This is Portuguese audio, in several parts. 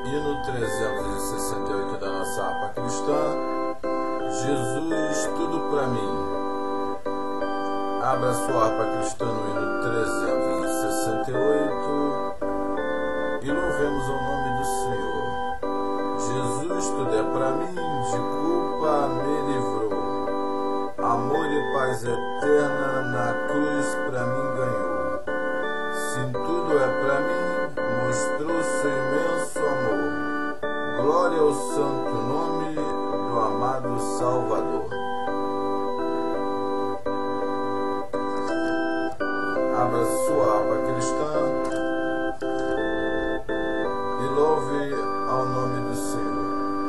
Hino 368 da nossa harpa cristã. Jesus, tudo pra mim. Abra sua harpa cristã no hino 368 e louvemos o nome do Senhor. Jesus, tudo é pra mim, de culpa me livrou. Amor e paz eterna na cruz pra mim ganhou. Sim, tudo é pra mim, mostrou seu imenso amor. Glória ao santo nome do amado Salvador. Abra sua harpa cristã e louve ao nome do Senhor.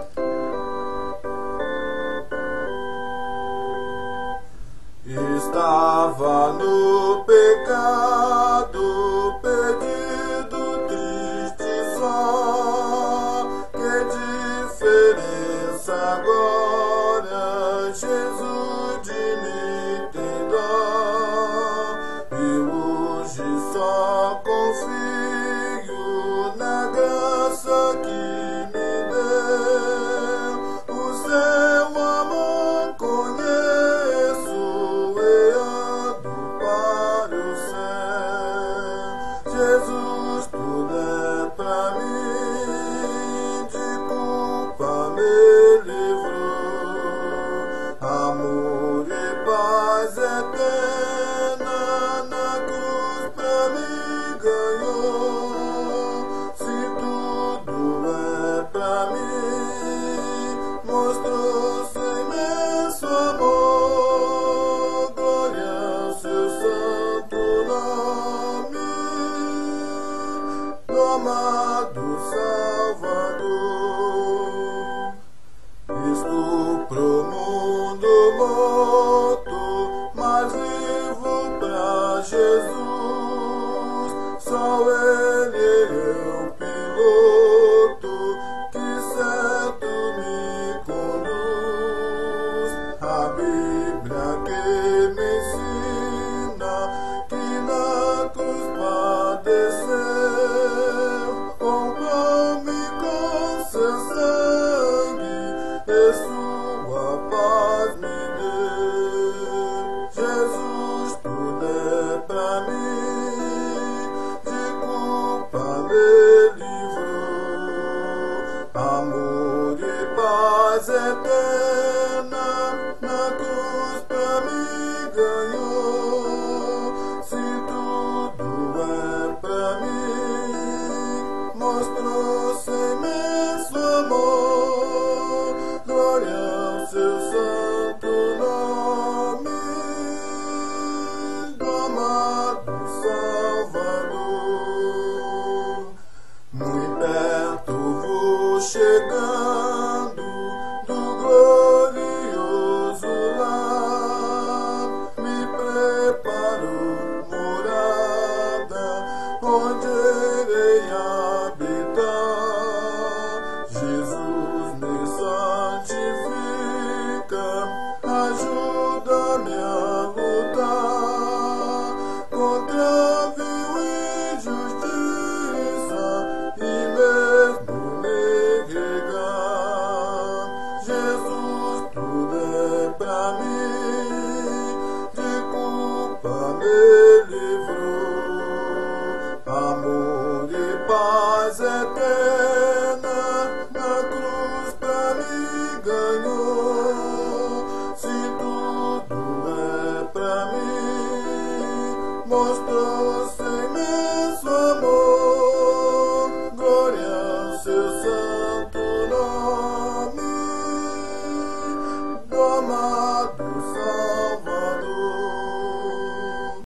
Estava no pecado, perdido, triste só. Que diferença agora, Jesus de mim tem dó. E hoje só confio na graça que me deu. O seu amor conheço e ando para o céu. Jesus, tudo é pra mim, de culpa me livrou. Amor e paz eterna na cruz pra mim ganhou. Se tudo é pra mim, mostrou seu imenso amor. Glória ao seu santo nome, do amado Salvador. Estou pro mundo morto, mas vivo pra Jesus. Só Ele é o piloto que certo me conduz. A Bíblia que me ensina que na cruz padeceu, comprou-me com seu sangue e sua paz me deu. Jesus, tudo é pra mim, de culpa me livrou. Amor e paz eterna na cruz pra mim ganhou. Se tudo é pra mim, mostrou seu imenso amor. Glória ao seu santo nome, do amado Salvador. Muito perto vou chegando do glorioso lar. Me preparo morada onde irei habitar. Jesus me santifica, ajuda-me a lutar contra vil injustiça e mesmo negar. Jesus, tudo é pra mim, de culpa me livrou. Amor e paz eterna na cruz pra mim ganhou. Se tudo é pra mim, mostrou